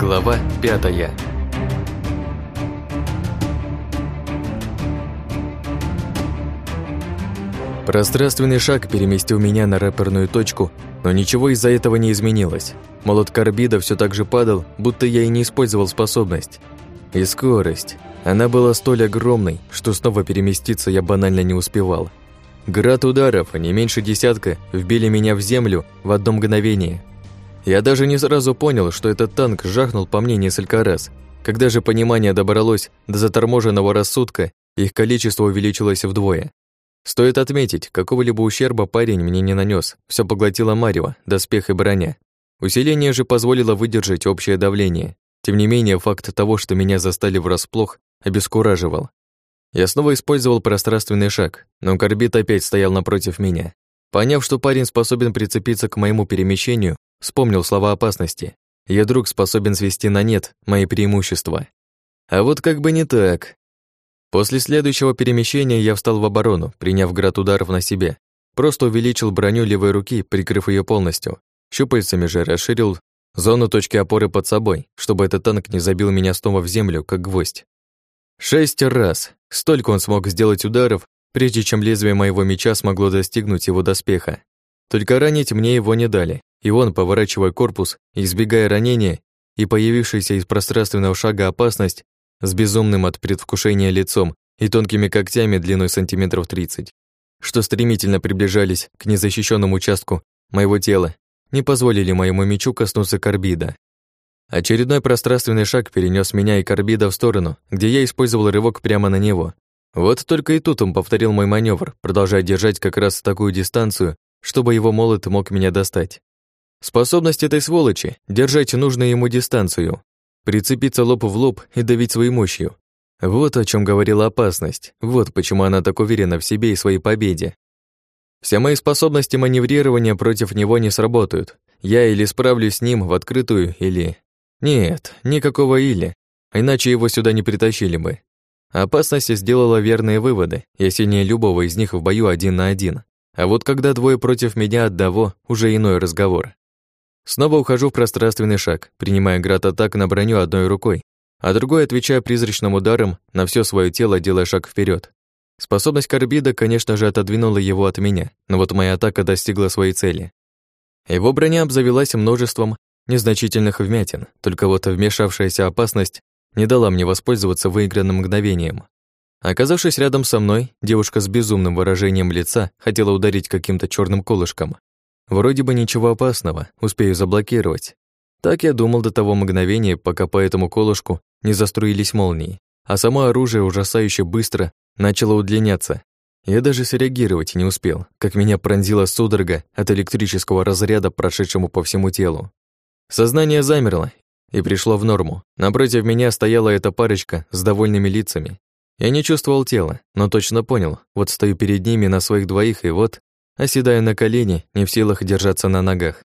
Глава 5. Пространственный шаг переместил меня на рэперную точку, но ничего из-за этого не изменилось. Молот карбида все так же падал, будто я и не использовал способность. И скорость. Она была столь огромной, что снова переместиться я банально не успевал. Град ударов, не меньше десятка, вбили меня в землю в одно мгновение. Я даже не сразу понял, что этот танк жахнул по мне несколько раз. Когда же понимание добралось до заторможенного рассудка, их количество увеличилось вдвое. Стоит отметить, какого-либо ущерба парень мне не нанес, все поглотило марево, доспех и броня. Усиление же позволило выдержать общее давление. Тем не менее, факт того, что меня застали врасплох, обескураживал. Я снова использовал пространственный шаг, но карбид опять стоял напротив меня. Поняв, что парень способен прицепиться к моему перемещению, вспомнил слова опасности. Ее друг способен свести на нет мои преимущества. А вот как бы не так. После следующего перемещения я встал в оборону, приняв град ударов на себя. Просто увеличил броню левой руки, прикрыв ее полностью. Щупальцами же расширил зону точки опоры под собой, чтобы этот танк не забил меня снова в землю, как гвоздь. 6 раз. Столько он смог сделать ударов, прежде чем лезвие моего меча смогло достигнуть его доспеха. Только ранить мне его не дали, и он, поворачивая корпус, избегая ранения и появившаяся из пространственного шага опасность, с безумным от предвкушения лицом и тонкими когтями длиной сантиметров 30, что стремительно приближались к незащищенному участку моего тела, не позволили моему мечу коснуться карбида. Очередной пространственный шаг перенес меня и карбида в сторону, где я использовал рывок прямо на него. Вот только и тут он повторил мой маневр, продолжая держать как раз такую дистанцию, чтобы его молот мог меня достать. Способность этой сволочи — держать нужную ему дистанцию, прицепиться лоб в лоб и давить своей мощью. Вот о чем говорила опасность, вот почему она так уверена в себе и своей победе. Все мои способности маневрирования против него не сработают. Я или справлюсь с ним в открытую, или... Нет, никакого или, иначе его сюда не притащили бы. Опасность сделала верные выводы, я сильнее любого из них в бою 1 на 1. А вот когда двое против меня одного, уже иной разговор. Снова ухожу в пространственный шаг, принимая град атак на броню одной рукой, а другой отвечая призрачным ударом на все свое тело, делая шаг вперед. Способность карбида, конечно же, отодвинула его от меня, но вот моя атака достигла своей цели. Его броня обзавелась множеством незначительных вмятин, только вот вмешавшаяся опасность не дала мне воспользоваться выигранным мгновением. Оказавшись рядом со мной, девушка с безумным выражением лица хотела ударить каким-то черным колышком. Вроде бы ничего опасного, успею заблокировать. Так я думал до того мгновения, пока по этому колышку не заструились молнии, а само оружие ужасающе быстро начало удлиняться. Я даже среагировать не успел, как меня пронзила судорога от электрического разряда, прошедшему по всему телу. Сознание замерло и пришло в норму. Напротив меня стояла эта парочка с довольными лицами. Я не чувствовал тела, но точно понял, вот стою перед ними на своих двоих и вот, оседаю на колени, не в силах держаться на ногах.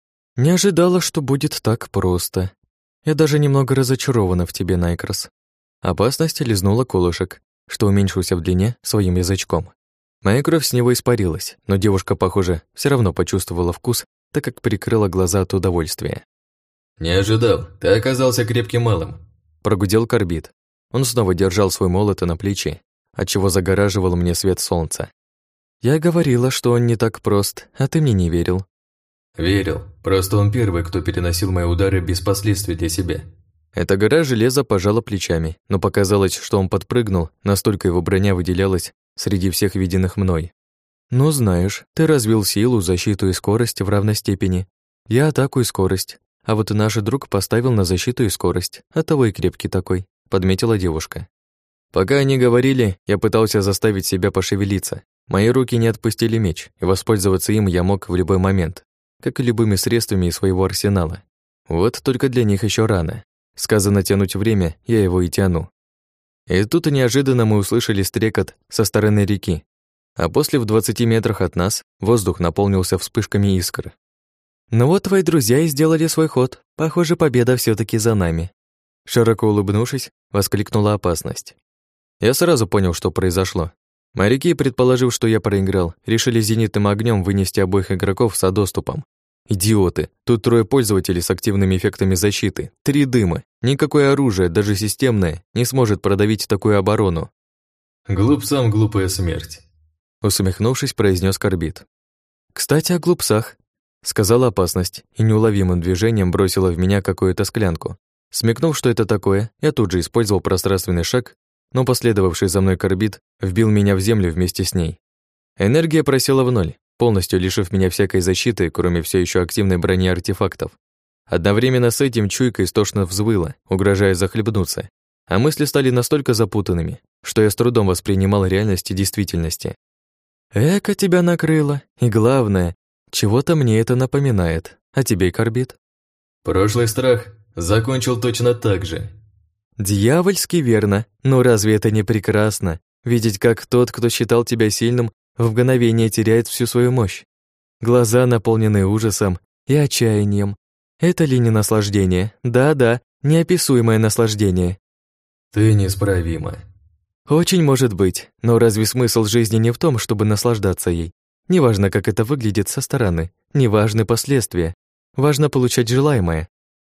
Не ожидала, что будет так просто. Я даже немного разочарована в тебе, Найкрос. Опасность лизнула колышек, что уменьшился в длине своим язычком. Моя кровь с него испарилась, но девушка, похоже, все равно почувствовала вкус, так как прикрыла глаза от удовольствия. «Не ожидал, ты оказался крепким малым», — прогудел карбид. Он снова держал свой молот на плече, отчего загораживал мне свет солнца. Я говорила, что он не так прост, а ты мне не верил. «Верил, просто он первый, кто переносил мои удары без последствий для себя». Эта гора железа пожала плечами, но показалось, что он подпрыгнул, настолько его броня выделялась среди всех виденных мной. «Ну, знаешь, ты развил силу, защиту и скорость в равной степени. Я атаку и скорость, а вот и наш друг поставил на защиту и скорость, оттого и крепкий такой», — подметила девушка. Пока они говорили, я пытался заставить себя пошевелиться. Мои руки не отпустили меч, и воспользоваться им я мог в любой момент, как и любыми средствами из своего арсенала. Вот только для них еще рано. Сказано тянуть время, я его и тяну. И тут неожиданно мы услышали стрекот со стороны реки, а после в 20 метрах от нас воздух наполнился вспышками искр. «Ну вот твои друзья и сделали свой ход. Похоже, победа все таки за нами». Широко улыбнувшись, воскликнула опасность. Я сразу понял, что произошло. Моряки, предположив, что я проиграл, решили зенитным огнем вынести обоих игроков со доступом. Идиоты. Тут 3 пользователей с активными эффектами защиты, 3 дыма. Никакое оружие, даже системное, не сможет продавить такую оборону. Глупцам глупая смерть. Усмехнувшись, произнес Корбит. Кстати, о глупцах. Сказала опасность и неуловимым движением бросила в меня какую-то склянку. Смекнув, что это такое, я тут же использовал пространственный шаг, но последовавший за мной Корбит вбил меня в землю вместе с ней. Энергия просела в ноль, полностью лишив меня всякой защиты, кроме все еще активной брони артефактов. Одновременно с этим чуйка истошно взвыла, угрожая захлебнуться, а мысли стали настолько запутанными, что я с трудом воспринимал реальность и действительности. Эка тебя накрыло, и главное, чего-то мне это напоминает. А тебе, Корбит? Прошлый страх закончил точно так же. Дьявольски верно, но разве это не прекрасно? Видеть, как тот, кто считал тебя сильным, в мгновение теряет всю свою мощь. Глаза наполнены ужасом и отчаянием. Это ли не наслаждение? Да-да, неописуемое наслаждение. Ты неисправима. Очень может быть, но разве смысл жизни не в том, чтобы наслаждаться ей? Неважно, как это выглядит со стороны, неважны последствия. Важно получать желаемое.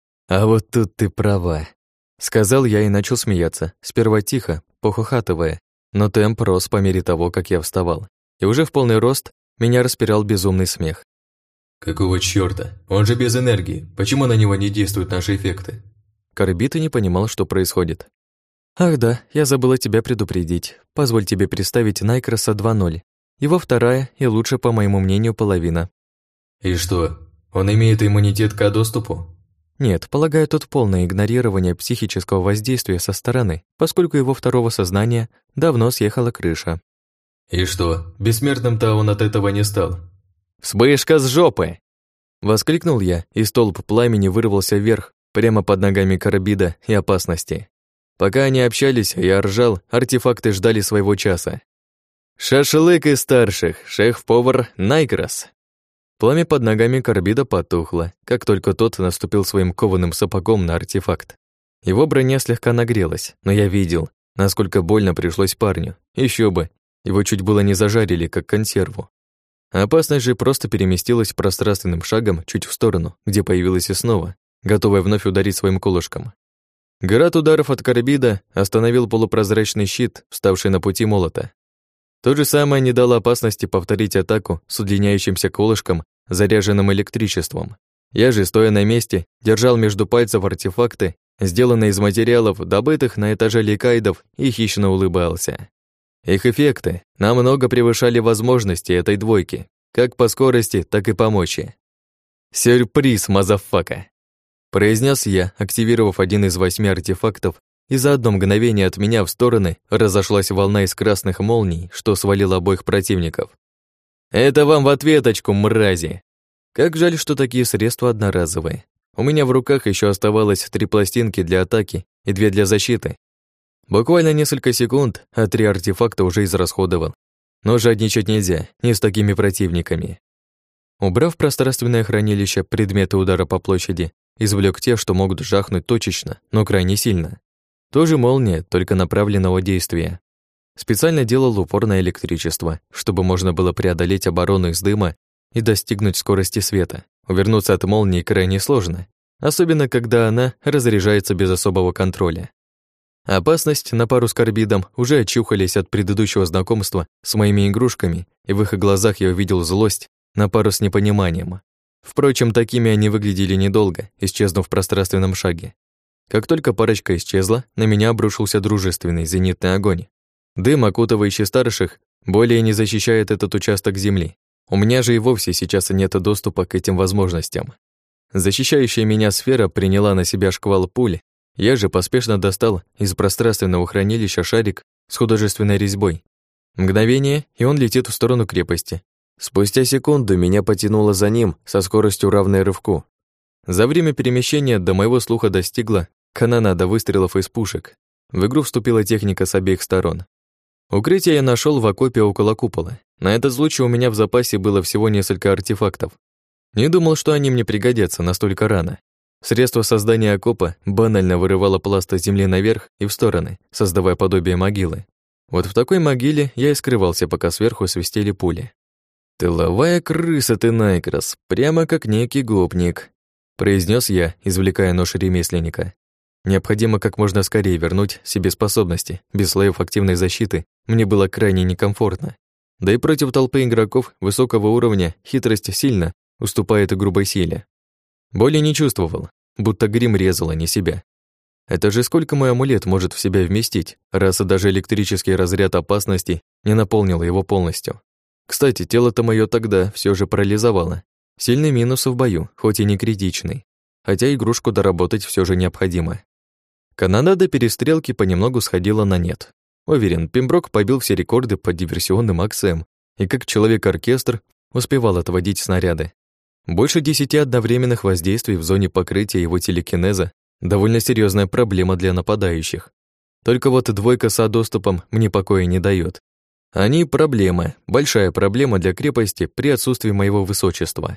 А вот тут ты права. Сказал я и начал смеяться, сперва тихо, похохатывая, но темп рос по мере того, как я вставал. И уже в полный рост меня распирал безумный смех. Какого чёрта? Он же без энергии. Почему на него не действуют наши эффекты? Корбит и не понимал, что происходит. Ах да, я забыла тебя предупредить. Позволь тебе представить Найкроса 2.0. Его вторая и лучше, по моему мнению, половина. И что, он имеет иммунитет к доступу? Нет, полагаю, тут полное игнорирование психического воздействия со стороны, поскольку его второго сознания давно съехала крыша. И что, бессмертным-то он от этого не стал? «Вспышка с жопы!» Воскликнул я, и столб пламени вырвался вверх, прямо под ногами Корбида и опасности. Пока они общались, я ржал, артефакты ждали своего часа. «Шашлык из старших, шеф-повар Найкрос!» Пламя под ногами Корбида потухло, как только тот наступил своим кованым сапогом на артефакт. Его броня слегка нагрелась, но я видел, насколько больно пришлось парню. Еще бы, его чуть было не зажарили, как консерву. Опасность же просто переместилась пространственным шагом чуть в сторону, где появилась и снова, готовая вновь ударить своим колышком. Град ударов от Корбида остановил полупрозрачный щит, вставший на пути молота. То же самое не дало опасности повторить атаку с удлиняющимся колышком, заряженным электричеством. Я же, стоя на месте, держал между пальцев артефакты, сделанные из материалов, добытых на этаже ликайдов, и хищно улыбался. Их эффекты намного превышали возможности этой двойки, как по скорости, так и по мощи. «Сюрприз, мазафака!» произнес я, активировав один из 8 артефактов, и за одно мгновение от меня в стороны разошлась волна из красных молний, что свалила обоих противников. «Это вам в ответочку, мрази!» Как жаль, что такие средства одноразовые. У меня в руках еще оставалось 3 пластинки для атаки и 2 для защиты. Буквально несколько секунд, а 3 артефакта уже израсходовал. Но жадничать нельзя, не с такими противниками. Убрав пространственное хранилище предметы удара по площади, извлек те, что могут жахнуть точечно, но крайне сильно. Тоже молния, только направленного действия. Специально делал упор на электричество, чтобы можно было преодолеть оборону из дыма и достигнуть скорости света. Увернуться от молнии крайне сложно, особенно когда она разряжается без особого контроля. Опасность на пару с Корбидом уже очухались от предыдущего знакомства с моими игрушками, и в их глазах я увидел злость на пару с непониманием. Впрочем, такими они выглядели недолго, исчезнув в пространственном шаге. Как только парочка исчезла, на меня обрушился дружественный зенитный огонь. Дым, окутывающий старших, более не защищает этот участок земли. У меня же и вовсе сейчас нет доступа к этим возможностям. Защищающая меня сфера приняла на себя шквал пуль. Я же поспешно достал из пространственного хранилища шарик с художественной резьбой. Мгновение, и он летит в сторону крепости. Спустя секунду меня потянуло за ним со скоростью, равной рывку. За время перемещения до моего слуха достигла канонада выстрелов из пушек. В игру вступила техника с обеих сторон. Укрытие я нашел в окопе около купола. На этот случай у меня в запасе было всего несколько артефактов. Не думал, что они мне пригодятся настолько рано. Средство создания окопа банально вырывало пласт земли наверх и в стороны, создавая подобие могилы. Вот в такой могиле я и скрывался, пока сверху свистели пули. «Тыловая крыса ты, Найкрос, прямо как некий гопник», произнес я, извлекая нож ремесленника. Необходимо как можно скорее вернуть себе способности. Без слоев активной защиты мне было крайне некомфортно. Да и против толпы игроков высокого уровня хитрость сильно уступает грубой силе. Боли не чувствовал, будто грим резал, а не себя. Это же сколько мой амулет может в себя вместить, раз даже электрический разряд опасности не наполнил его полностью. Кстати, тело-то моё тогда всё же парализовало. Сильный минус в бою, хоть и не критичный. Хотя игрушку доработать всё же необходимо. Канонада перестрелки понемногу сходила на нет. Уверен, Пемброк побил все рекорды по диверсионным акциям и как человек-оркестр успевал отводить снаряды. Больше 10 одновременных воздействий в зоне покрытия его телекинеза — довольно серьезная проблема для нападающих. Только вот двойка с доступом мне покоя не дает. Они проблема, большая проблема для крепости при отсутствии моего высочества.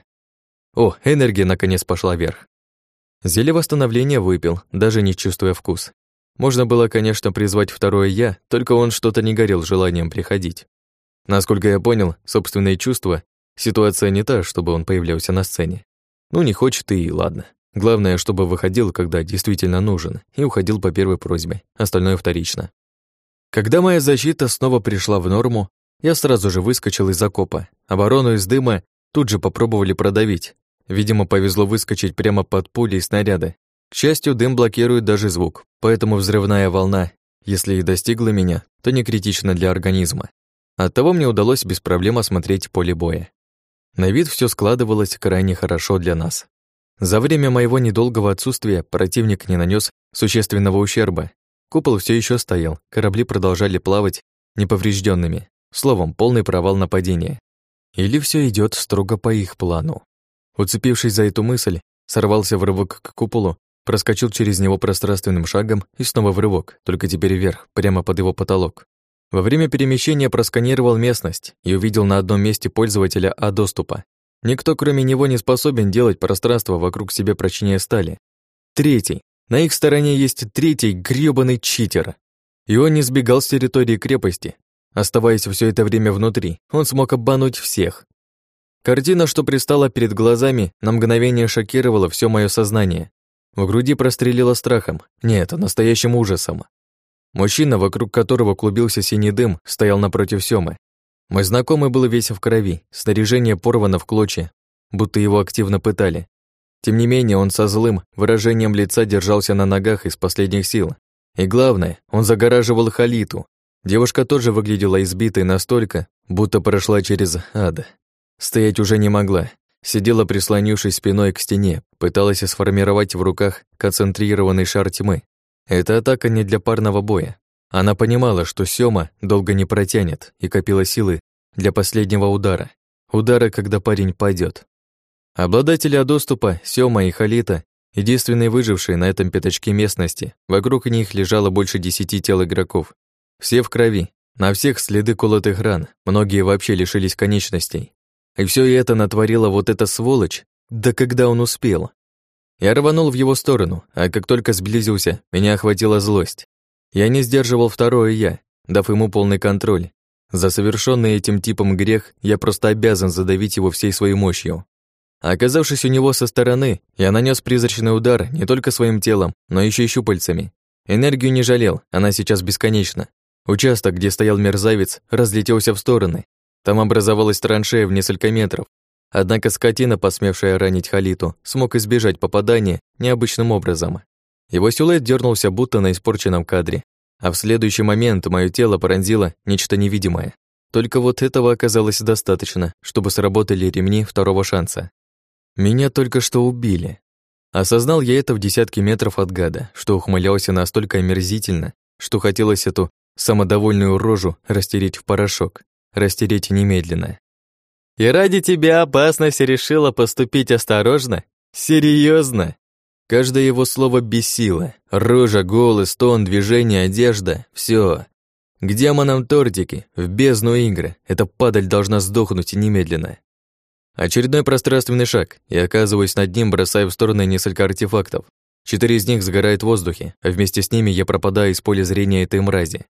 О, энергия наконец пошла вверх. Зелье восстановления выпил, даже не чувствуя вкус. Можно было, конечно, призвать второе «я», только он что-то не горел желанием приходить. Насколько я понял, собственные чувства, ситуация не та, чтобы он появлялся на сцене. Ну, не хочет и ладно. Главное, чтобы выходил, когда действительно нужен, и уходил по первой просьбе, остальное вторично. Когда моя защита снова пришла в норму, я сразу же выскочил из окопа. Оборону из дыма тут же попробовали продавить. Видимо, повезло выскочить прямо под пули и снаряды. К счастью, дым блокирует даже звук, поэтому взрывная волна, если и достигла меня, то не критична для организма. Оттого мне удалось без проблем осмотреть поле боя. На вид все складывалось крайне хорошо для нас. За время моего недолгого отсутствия противник не нанес существенного ущерба. Купол все еще стоял, корабли продолжали плавать неповрежденными. Словом, полный провал нападения. Или все идет строго по их плану. Уцепившись за эту мысль, сорвался в рывок к куполу, проскочил через него пространственным шагом и снова в рывок, только теперь вверх, прямо под его потолок. Во время перемещения просканировал местность и увидел на одном месте пользователя доступа. Никто, кроме него, не способен делать пространство вокруг себя прочнее стали. Третий. На их стороне есть третий грёбаный читер. И он не сбегал с территории крепости. Оставаясь все это время внутри, он смог обмануть всех. Картина, что предстала перед глазами, на мгновение шокировала все мое сознание. В груди прострелило страхом, нет, настоящим ужасом. Мужчина, вокруг которого клубился синий дым, стоял напротив Сёмы. Мой знакомый был весь в крови, снаряжение порвано в клочья, будто его активно пытали. Тем не менее, он со злым выражением лица держался на ногах из последних сил. И главное, он загораживал Халиту. Девушка тоже выглядела избитой настолько, будто прошла через ад. Стоять уже не могла. Сидела, прислонившись спиной к стене, пыталась сформировать в руках концентрированный шар тьмы. Это атака не для парного боя. Она понимала, что Сёма долго не протянет, и копила силы для последнего удара. Удара, когда парень пойдет. Обладатели доступа, Сёма и Халита, единственные выжившие на этом пятачке местности, вокруг них лежало больше 10 тел игроков. Все в крови, на всех следы колотых ран, многие вообще лишились конечностей. И все это натворила вот эта сволочь, да когда он успел. Я рванул в его сторону, а как только сблизился, меня охватила злость. Я не сдерживал второе «я», дав ему полный контроль. За совершенный этим типом грех я просто обязан задавить его всей своей мощью. Оказавшись у него со стороны, я нанес призрачный удар не только своим телом, но еще и щупальцами. Энергию не жалел, она сейчас бесконечна. Участок, где стоял мерзавец, разлетелся в стороны. Там образовалась траншея в несколько метров. Однако скотина, посмевшая ранить Халиту, смог избежать попадания необычным образом. Его силуэт дернулся будто на испорченном кадре, а в следующий момент мое тело пронзило нечто невидимое. Только вот этого оказалось достаточно, чтобы сработали ремни второго шанса. Меня только что убили. Осознал я это в десятки метров от гада, что ухмылялся настолько омерзительно, что хотелось эту самодовольную рожу растереть в порошок, растереть немедленно. «И ради тебя опасность решила поступить осторожно? Серьезно?» Каждое его слово бесило. Рожа, голос, тон, движение, одежда — все. К демонам тортики, в бездну игры. Эта падаль должна сдохнуть немедленно. Очередной пространственный шаг, и оказываюсь над ним, бросая в стороны несколько артефактов. 4 из них сгорают в воздухе, а вместе с ними я пропадаю из поля зрения этой мрази.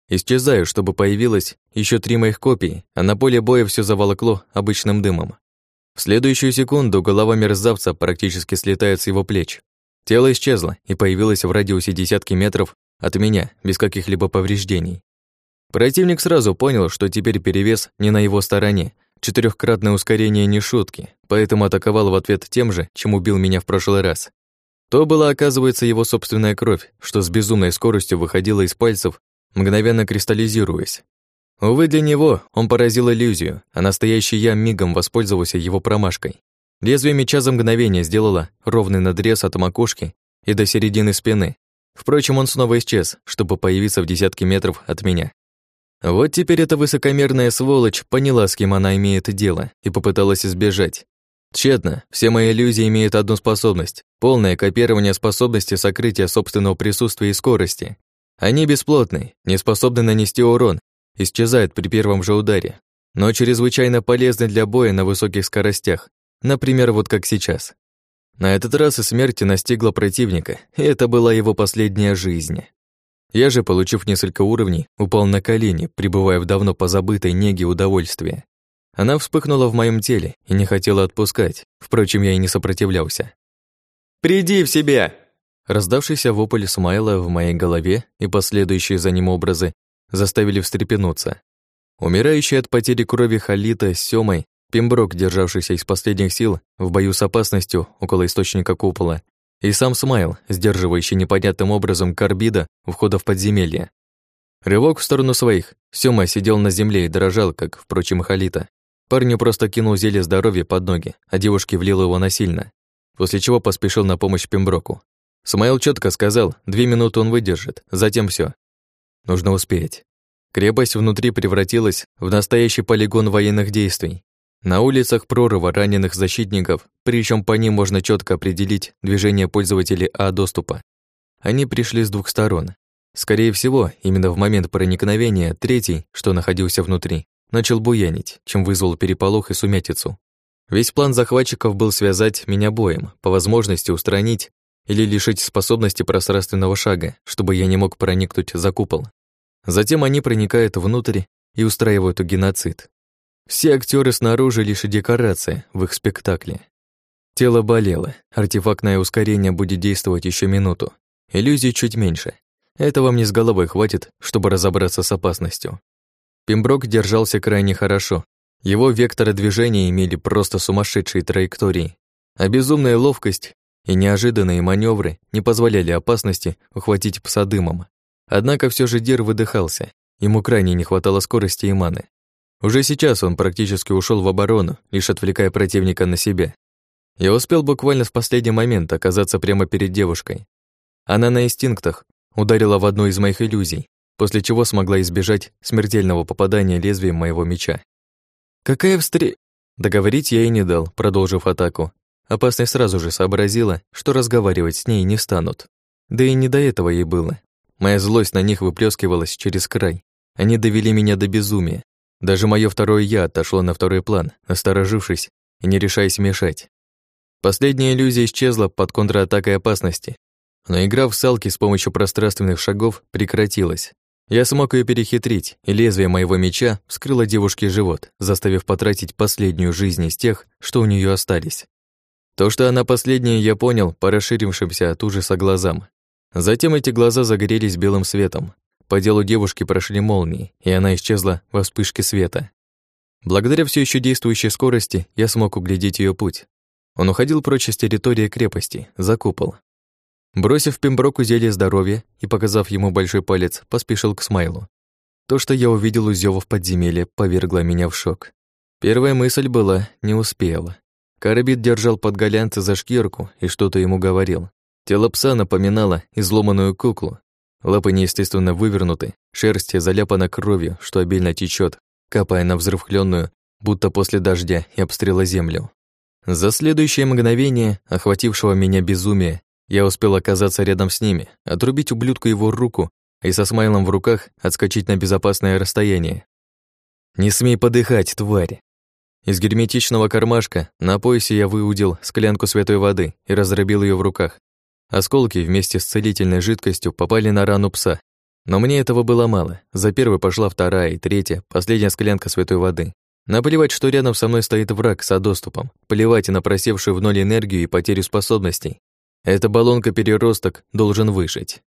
Исчезаю, чтобы появилось еще 3 моих копии, а на поле боя все заволокло обычным дымом. В следующую секунду голова мерзавца практически слетает с его плеч. Тело исчезло и появилось в радиусе десятки метров от меня, без каких-либо повреждений. Противник сразу понял, что теперь перевес не на его стороне. 4-кратное ускорение не шутки, поэтому атаковал в ответ тем же, чем убил меня в прошлый раз. То была, оказывается, его собственная кровь, что с безумной скоростью выходила из пальцев, мгновенно кристаллизируясь. Увы, для него он поразил иллюзию, а настоящий я мигом воспользовался его промашкой. Лезвие меча за мгновение сделало ровный надрез от макушки и до середины спины. Впрочем, он снова исчез, чтобы появиться в десятке метров от меня. Вот теперь эта высокомерная сволочь поняла, с кем она имеет дело, и попыталась избежать. Тщетно, все мои иллюзии имеют одну способность — полное копирование способности сокрытия собственного присутствия и скорости. Они бесплотны, не способны нанести урон, исчезают при первом же ударе, но чрезвычайно полезны для боя на высоких скоростях, например, вот как сейчас. На этот раз и смерть настигла противника, и это была его последняя жизнь. Я же, получив несколько уровней, упал на колени, пребывая в давно позабытой неге удовольствия. Она вспыхнула в моем теле и не хотела отпускать, впрочем, я и не сопротивлялся. «Приди в себя!» Раздавшийся вопль Смайла в моей голове и последующие за ним образы заставили встрепенуться. Умирающий от потери крови Халита с Сёмой, Пемброк, державшийся из последних сил в бою с опасностью около источника купола, и сам Смайл, сдерживающий непонятным образом Карбида у входа в подземелье. Рывок в сторону своих. Сёма сидел на земле и дрожал, как, впрочем, и Халита. Парню просто кинул зелье здоровья под ноги, а девушке влил его насильно, после чего поспешил на помощь Пемброку. Смайл четко сказал, 2 минуты он выдержит, затем все. Нужно успеть. Крепость внутри превратилась в настоящий полигон военных действий. На улицах прорва раненых защитников, причем по ним можно четко определить движение пользователей А-доступа. Они пришли с 2 сторон. Скорее всего, именно в момент проникновения третий, что находился внутри, начал буянить, чем вызвал переполох и сумятицу. Весь план захватчиков был связать меня боем, по возможности устранить или лишить способности пространственного шага, чтобы я не мог проникнуть за купол. Затем они проникают внутрь и устраивают геноцид. Все актеры снаружи лишь декорация в их спектакле. Тело болело, артефактное ускорение будет действовать еще минуту. Иллюзий чуть меньше. Этого мне с головой хватит, чтобы разобраться с опасностью. Пемброк держался крайне хорошо. Его векторы движения имели просто сумасшедшие траектории, а безумная ловкость и неожиданные маневры не позволяли опасности ухватить пса дымом. Однако все же Дир выдыхался, ему крайне не хватало скорости и маны. Уже сейчас он практически ушел в оборону, лишь отвлекая противника на себя. Я успел буквально в последний момент оказаться прямо перед девушкой. Она на инстинктах ударила в одну из моих иллюзий, после чего смогла избежать смертельного попадания лезвием моего меча. «Какая Договорить я и не дал, продолжив атаку. Опасность сразу же сообразила, что разговаривать с ней не станут. Да и не до этого ей было. Моя злость на них выплескивалась через край. Они довели меня до безумия. Даже моё второе «я» отошло на второй план, насторожившись и не решаясь мешать. Последняя иллюзия исчезла под контратакой опасности, но игра в салки с помощью пространственных шагов прекратилась. Я смог её перехитрить, и лезвие моего меча вскрыло девушке живот, заставив потратить последнюю жизнь из тех, что у неё остались. То, что она последняя, я понял по расширившимся от ужаса глазам. Затем эти глаза загорелись белым светом. По делу девушки прошли молнии, и она исчезла во вспышке света. Благодаря все еще действующей скорости я смог углядеть ее путь. Он уходил прочь с территории крепости, за купол. Бросив Пемброку зелье здоровья и показав ему большой палец, поспешил к Смайлу. То, что я увидел у зёва в подземелье, повергло меня в шок. Первая мысль была «не успела». Карбид держал подголянца за шкирку и что-то ему говорил. Тело пса напоминало изломанную куклу. Лапы неестественно вывернуты, шерсть заляпана кровью, что обильно течет, капая на взрыхлённую, будто после дождя и обстрела землю. За следующее мгновение, охватившего меня безумие, я успел оказаться рядом с ними, отрубить ублюдку его руку и со Смайлом в руках отскочить на безопасное расстояние. «Не смей подыхать, тварь!» Из герметичного кармашка на поясе я выудил склянку святой воды и раздробил ее в руках. Осколки вместе с целительной жидкостью попали на рану пса. Но мне этого было мало. За первой пошла вторая и третья, последняя склянка святой воды. Наплевать, что рядом со мной стоит враг с доступом. Плевать и на просевшую в ноль энергию и потерю способностей. Эта баллонка-переросток должен выжить.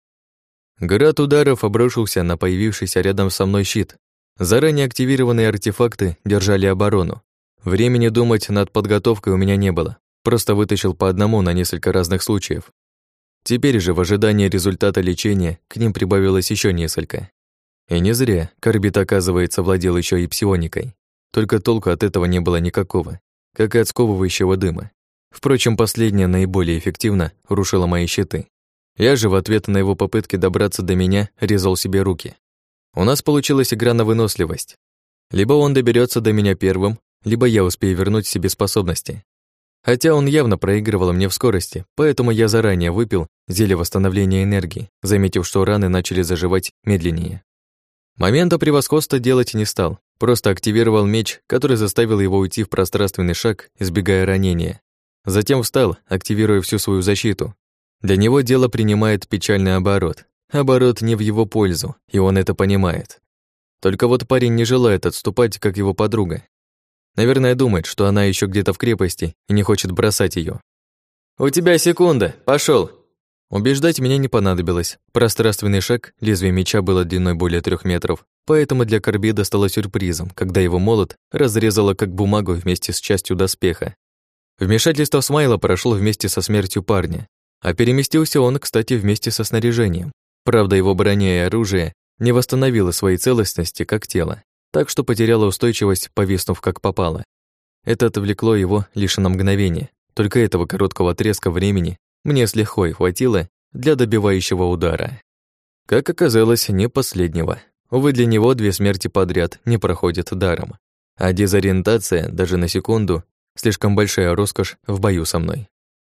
Град ударов обрушился на появившийся рядом со мной щит. Заранее активированные артефакты держали оборону. Времени думать над подготовкой у меня не было. Просто вытащил по одному на несколько разных случаев. Теперь же, в ожидании результата лечения, к ним прибавилось еще несколько. И не зря Корбит, оказывается, владел еще и псионикой. Только толку от этого не было никакого, как и от сковывающего дыма. Впрочем, последнее наиболее эффективно рушило мои щиты. Я же в ответ на его попытки добраться до меня резал себе руки. У нас получилась игра на выносливость. Либо он доберется до меня первым, либо я успею вернуть себе способности. Хотя он явно проигрывал мне в скорости, поэтому я заранее выпил зелье восстановления энергии, заметив, что раны начали заживать медленнее. Момента превосходства делать не стал, просто активировал меч, который заставил его уйти в пространственный шаг, избегая ранения. Затем встал, активируя всю свою защиту. Для него дело принимает печальный оборот. Оборот не в его пользу, и он это понимает. Только вот парень не желает отступать, как его подруга. Наверное, думает, что она еще где-то в крепости и не хочет бросать ее. «У тебя секунда, пошел! Убеждать меня не понадобилось. Пространственный шаг, лезвие меча было длиной более 3 метров, поэтому для Корбида стало сюрпризом, когда его молот разрезало как бумагу вместе с частью доспеха. Вмешательство Смайла прошло вместе со смертью парня, а переместился он, кстати, вместе со снаряжением. Правда, его броня и оружие не восстановило своей целостности, как тело, так что потеряло устойчивость, повиснув как попало. Это отвлекло его лишь на мгновение. Только этого короткого отрезка времени мне с лихвой хватило для добивающего удара. Как оказалось, не последнего. Увы, для него 2 смерти подряд не проходят даром. А дезориентация, даже на секунду, слишком большая роскошь в бою со мной.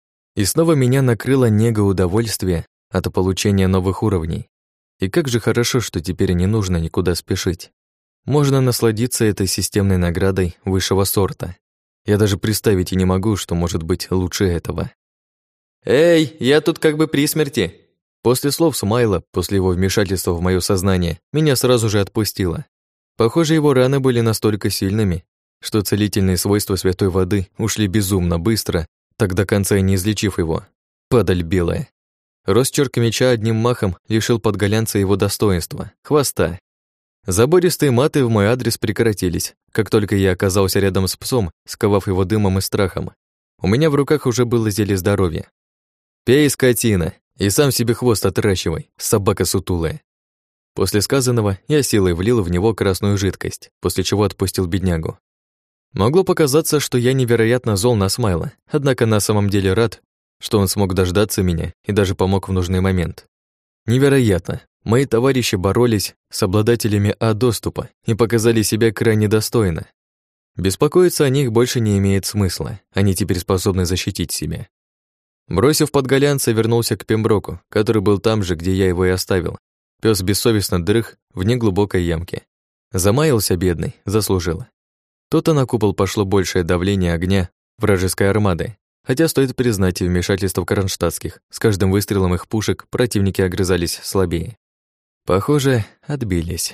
И снова меня накрыло нега удовольствия от получения новых уровней. И как же хорошо, что теперь не нужно никуда спешить. Можно насладиться этой системной наградой высшего сорта. Я даже представить и не могу, что может быть лучше этого. «Эй, я тут как бы при смерти!» После слов Смайла, после его вмешательства в моё сознание, меня сразу же отпустило. Похоже, его раны были настолько сильными, что целительные свойства святой воды ушли безумно быстро, так до конца и не излечив его. Падаль белая. Росчерк меча одним махом лишил подголянца его достоинства, хвоста. Забористые маты в мой адрес прекратились, как только я оказался рядом с псом, сковав его дымом и страхом. У меня в руках уже было зелье здоровья. «Пей, скотина, и сам себе хвост отращивай, собака сутулая». После сказанного я силой влил в него красную жидкость, после чего отпустил беднягу. Могло показаться, что я невероятно зол на Смайла, однако на самом деле рад, что он смог дождаться меня и даже помог в нужный момент. Невероятно. Мои товарищи боролись с обладателями доступа и показали себя крайне достойно. Беспокоиться о них больше не имеет смысла, они теперь способны защитить себя. Бросив подголянца, вернулся к Пемброку, который был там же, где я его и оставил. Пёс бессовестно дрых в неглубокой ямке. Замаялся бедный, заслужил. То-то на купол пошло большее давление огня вражеской армады, хотя стоит признать и вмешательство кронштадтских. С каждым выстрелом их пушек противники огрызались слабее. Похоже, отбились.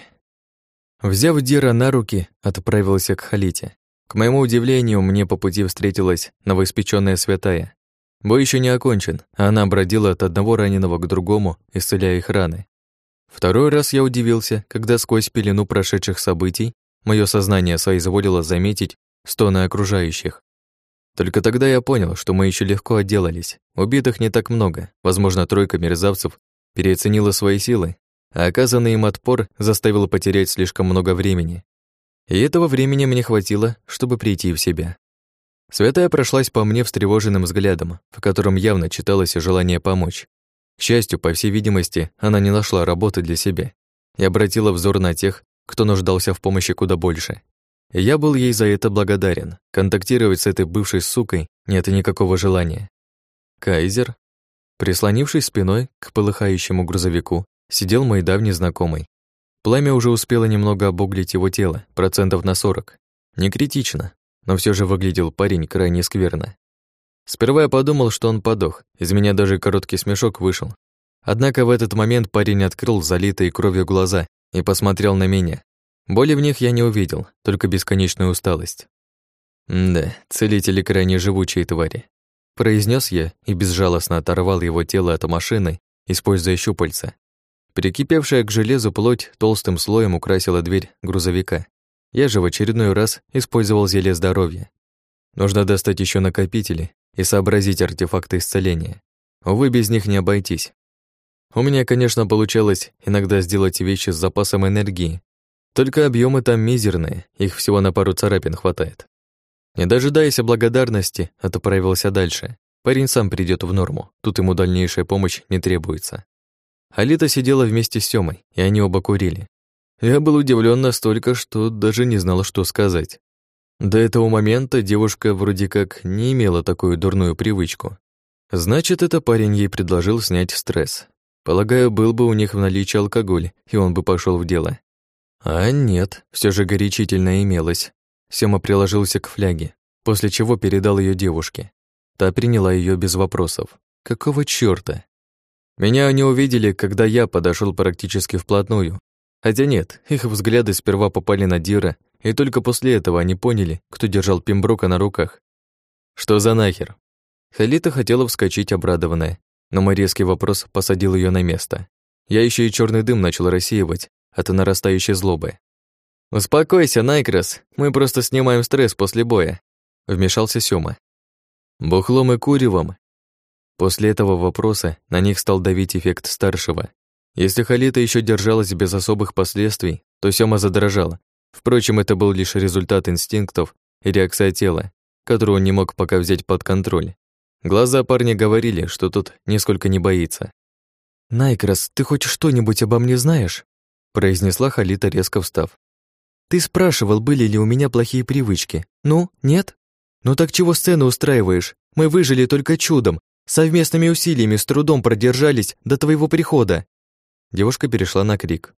Взяв Дира на руки, отправился к Халите. К моему удивлению, мне по пути встретилась новоиспечённая святая. Бой еще не окончен, а она бродила от одного раненого к другому, исцеляя их раны. Второй раз я удивился, когда сквозь пелену прошедших событий мое сознание соизволило заметить стоны окружающих. Только тогда я понял, что мы еще легко отделались. Убитых не так много, возможно, 3 мерзавцев переоценила свои силы, а оказанный им отпор заставил потерять слишком много времени. И этого времени мне хватило, чтобы прийти в себя. Святая прошлась по мне встревоженным взглядом, в котором явно читалось желание помочь. К счастью, по всей видимости, она не нашла работы для себя и обратила взор на тех, кто нуждался в помощи куда больше. И я был ей за это благодарен. Контактировать с этой бывшей сукой нет никакого желания. Кайзер, прислонившись спиной к полыхающему грузовику, сидел мой давний знакомый. Пламя уже успело немного обуглить его тело, 40%. Не критично, но все же выглядел парень крайне скверно. Сперва я подумал, что он подох, из меня даже короткий смешок вышел. Однако в этот момент парень открыл залитые кровью глаза и посмотрел на меня. Боли в них я не увидел, только бесконечную усталость. «Да, целители крайне живучие твари», — произнес я и безжалостно оторвал его тело от машины, используя щупальца. Прикипевшая к железу плоть толстым слоем украсила дверь грузовика. Я же в очередной раз использовал зелье здоровья. Нужно достать еще накопители и сообразить артефакты исцеления. Увы, без них не обойтись. У меня, конечно, получалось иногда сделать вещи с запасом энергии, только объемы там мизерные, их всего на пару царапин хватает. Не дожидаясь благодарности, отправился дальше. Парень сам придет в норму, тут ему дальнейшая помощь не требуется. Алита сидела вместе с Сёмой, и они оба курили. Я был удивлен настолько, что даже не знал, что сказать. До этого момента девушка вроде как не имела такую дурную привычку. Значит, это парень ей предложил снять стресс. Полагаю, был бы у них в наличии алкоголь, и он бы пошел в дело. А нет, все же горячительное имелось. Сёма приложился к фляге, после чего передал ее девушке. Та приняла ее без вопросов. Какого чёрта? Меня они увидели, когда я подошел практически вплотную. Хотя нет, их взгляды сперва попали на Дира, и только после этого они поняли, кто держал Пемброка на руках. Что за нахер? Халита хотела вскочить обрадованная, но мой резкий вопрос посадил ее на место. Я еще и черный дым начал рассеивать от нарастающей злобы. «Успокойся, Найкрос, мы просто снимаем стресс после боя», — вмешался Сёма. «Бухлом и куревом». После этого вопроса на них стал давить эффект старшего. Если Халита еще держалась без особых последствий, то Сёма задрожала. Впрочем, это был лишь результат инстинктов и реакция тела, которую он не мог пока взять под контроль. Глаза парня говорили, что тот нисколько не боится. «Найкрос, ты хоть что-нибудь обо мне знаешь?» произнесла Халита, резко встав. «Ты спрашивал, были ли у меня плохие привычки. Ну, нет? Ну так чего сцену устраиваешь? Мы выжили только чудом, совместными усилиями с трудом продержались до твоего прихода». Девушка перешла на крик.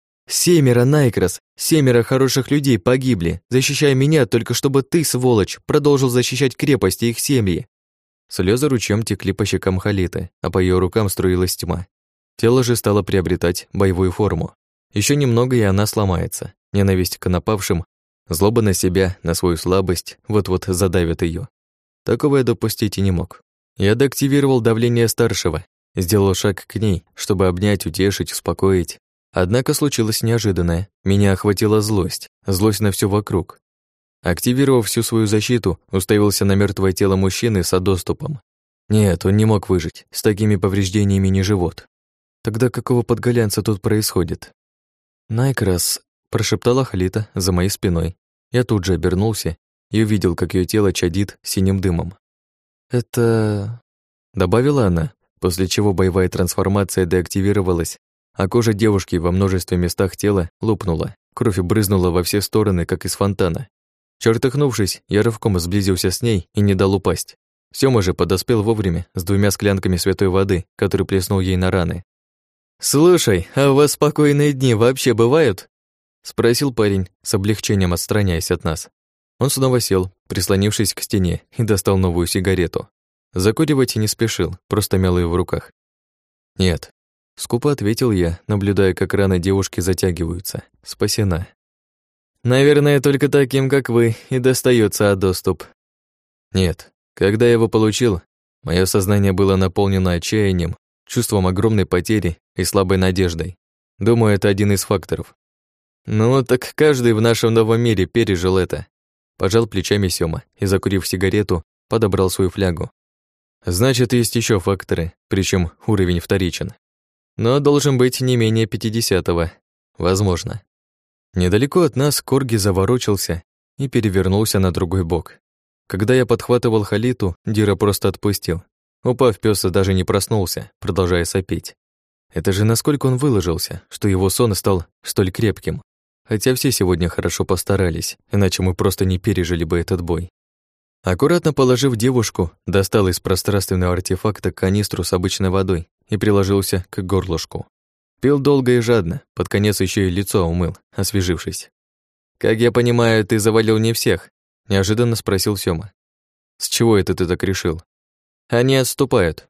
7, Найкрос, 7 хороших людей погибли, защищая меня, только чтобы ты, сволочь, продолжил защищать крепости и их семьи». Слезы ручьем текли по щекам Халиты, а по ее рукам струилась тьма. Тело же стало приобретать боевую форму. Еще немного, и она сломается. Ненависть к напавшим, злоба на себя, на свою слабость, вот-вот задавит ее. Такого я допустить и не мог. Я деактивировал давление старшего, сделал шаг к ней, чтобы обнять, утешить, успокоить. Однако случилось неожиданное. Меня охватила злость, злость на все вокруг. Активировав всю свою защиту, уставился на мертвое тело мужчины с доступом. Нет, он не мог выжить, с такими повреждениями не живот. Тогда какого подголянца тут происходит? «Найкрос», — прошептала Халита за моей спиной. Я тут же обернулся и увидел, как ее тело чадит синим дымом. «Это...» — добавила она, после чего боевая трансформация деактивировалась, а кожа девушки во множестве местах тела лопнула, кровь брызнула во все стороны, как из фонтана. Чертыхнувшись, я рывком сблизился с ней и не дал упасть. Сёма же подоспел вовремя с 2 склянками святой воды, который плеснул ей на раны. «Слушай, а у вас спокойные дни вообще бывают?» — спросил парень, с облегчением отстраняясь от нас. Он снова сел, прислонившись к стене, и достал новую сигарету. Закуривать не спешил, просто мял ее в руках. «Нет», — скупо ответил я, наблюдая, как раны девушки затягиваются. «Спасена». «Наверное, только таким, как вы, и достается доступ». «Нет, когда я его получил, мое сознание было наполнено отчаянием, чувством огромной потери и слабой надеждой. Думаю, это один из факторов». «Ну, так каждый в нашем новом мире пережил это». Пожал плечами Сёма и, закурив сигарету, подобрал свою флягу. «Значит, есть еще факторы, причем уровень вторичен. Но должен быть не менее 50-го. Возможно». Недалеко от нас Корги заворочился и перевернулся на другой бок. Когда я подхватывал Халиту, Дира просто отпустил. Упав, пёс даже не проснулся, продолжая сопеть. Это же насколько он выложился, что его сон стал столь крепким. Хотя все сегодня хорошо постарались, иначе мы просто не пережили бы этот бой. Аккуратно положив девушку, достал из пространственного артефакта канистру с обычной водой и приложился к горлышку. Пил долго и жадно, под конец еще и лицо умыл, освежившись. «Как я понимаю, ты завалил не всех?» — неожиданно спросил Сёма. «С чего это ты так решил?» «Они отступают».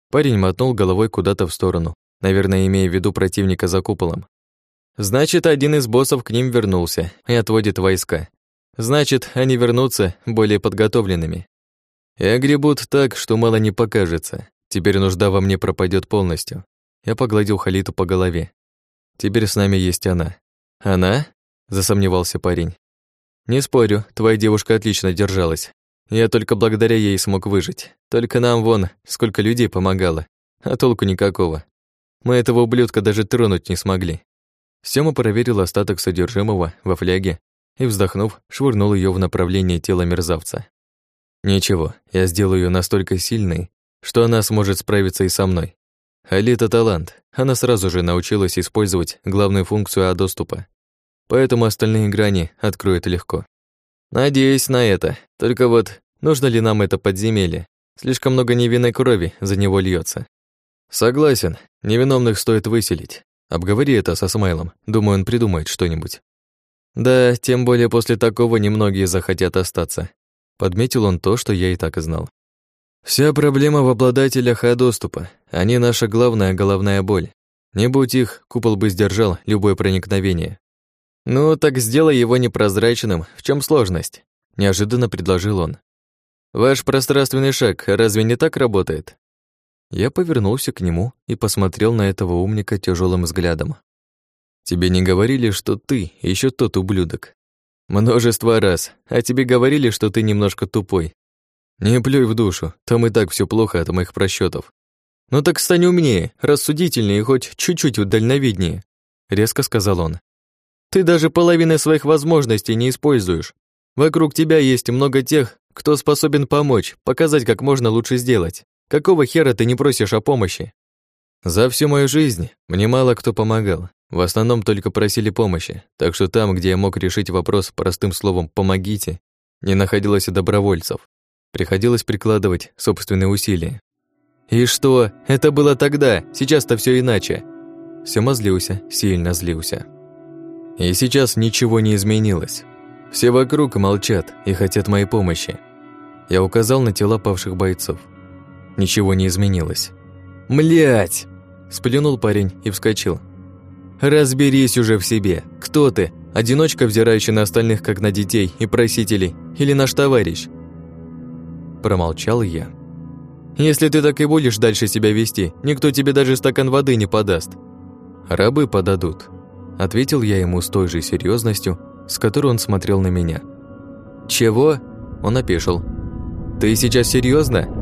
Парень мотнул головой куда-то в сторону, наверное, имея в виду противника за куполом. Значит, один из боссов к ним вернулся и отводит войска. Значит, они вернутся более подготовленными. И огребут так, что мало не покажется. Теперь нужда во мне пропадет полностью. Я погладил Халиту по голове. Теперь с нами есть она. Она? Засомневался парень. Не спорю, твоя девушка отлично держалась. Я только благодаря ей смог выжить. Только нам вон сколько людей помогало, а толку никакого. Мы этого ублюдка даже тронуть не смогли. Сёма проверил остаток содержимого во фляге и, вздохнув, швырнул её в направлении тела мерзавца. Ничего, я сделаю её настолько сильной, что она сможет справиться и со мной. Халита талант, она сразу же научилась использовать главную функцию доступа, поэтому остальные грани откроет легко. Надеюсь на это, только вот нужно ли нам это подземелье? Слишком много невинной крови за него льется. Согласен, невиновных стоит выселить. Обговори это со Смайлом, думаю, он придумает что-нибудь. Да, тем более после такого немногие захотят остаться. Подметил он то, что я и так и знал. Вся проблема в обладателях доступа. Они наша главная головная боль. Не будь их, купол бы сдержал любое проникновение. Ну, так сделай его непрозрачным. В чем сложность? Неожиданно предложил он. Ваш пространственный шаг разве не так работает? Я повернулся к нему и посмотрел на этого умника тяжелым взглядом. Тебе не говорили, что ты еще тот ублюдок? Множество раз. А тебе говорили, что ты немножко тупой. Не плюй в душу, там и так все плохо от моих просчетов. Ну так стань умнее, рассудительнее и хоть чуть-чуть дальновиднее, резко сказал он. Ты даже половины своих возможностей не используешь. Вокруг тебя есть много тех, кто способен помочь, показать, как можно лучше сделать. Какого хера ты не просишь о помощи? За всю мою жизнь мне мало кто помогал. В основном только просили помощи, так что там, где я мог решить вопрос простым словом «помогите», не находилось и добровольцев. Приходилось прикладывать собственные усилия. И что? Это было тогда, сейчас-то все иначе. Сёма злился, сильно злился. И сейчас ничего не изменилось. Все вокруг молчат и хотят моей помощи. Я указал на тела павших бойцов. Ничего не изменилось. «Млять!» – сплюнул парень и вскочил. «Разберись уже в себе. Кто ты? Одиночка, взирающий на остальных, как на детей и просителей? Или наш товарищ?» Промолчал я. «Если ты так и будешь дальше себя вести, никто тебе даже стакан воды не подаст». «Рабы подадут», – ответил я ему с той же серьезностью, с которой он смотрел на меня. «Чего?» – он опешил. «Ты сейчас серьезно?